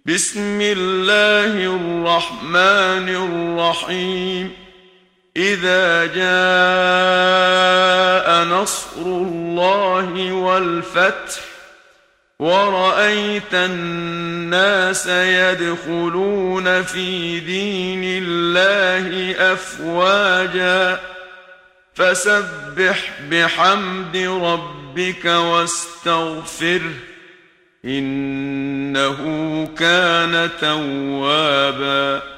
بسم الله الرحمن الرحيم. إذا جاء نصر الله والفتح ورأيت الناس يدخلون في دين الله أفواجا فسبح بحمد ربك واستغفره إنه كان توابا.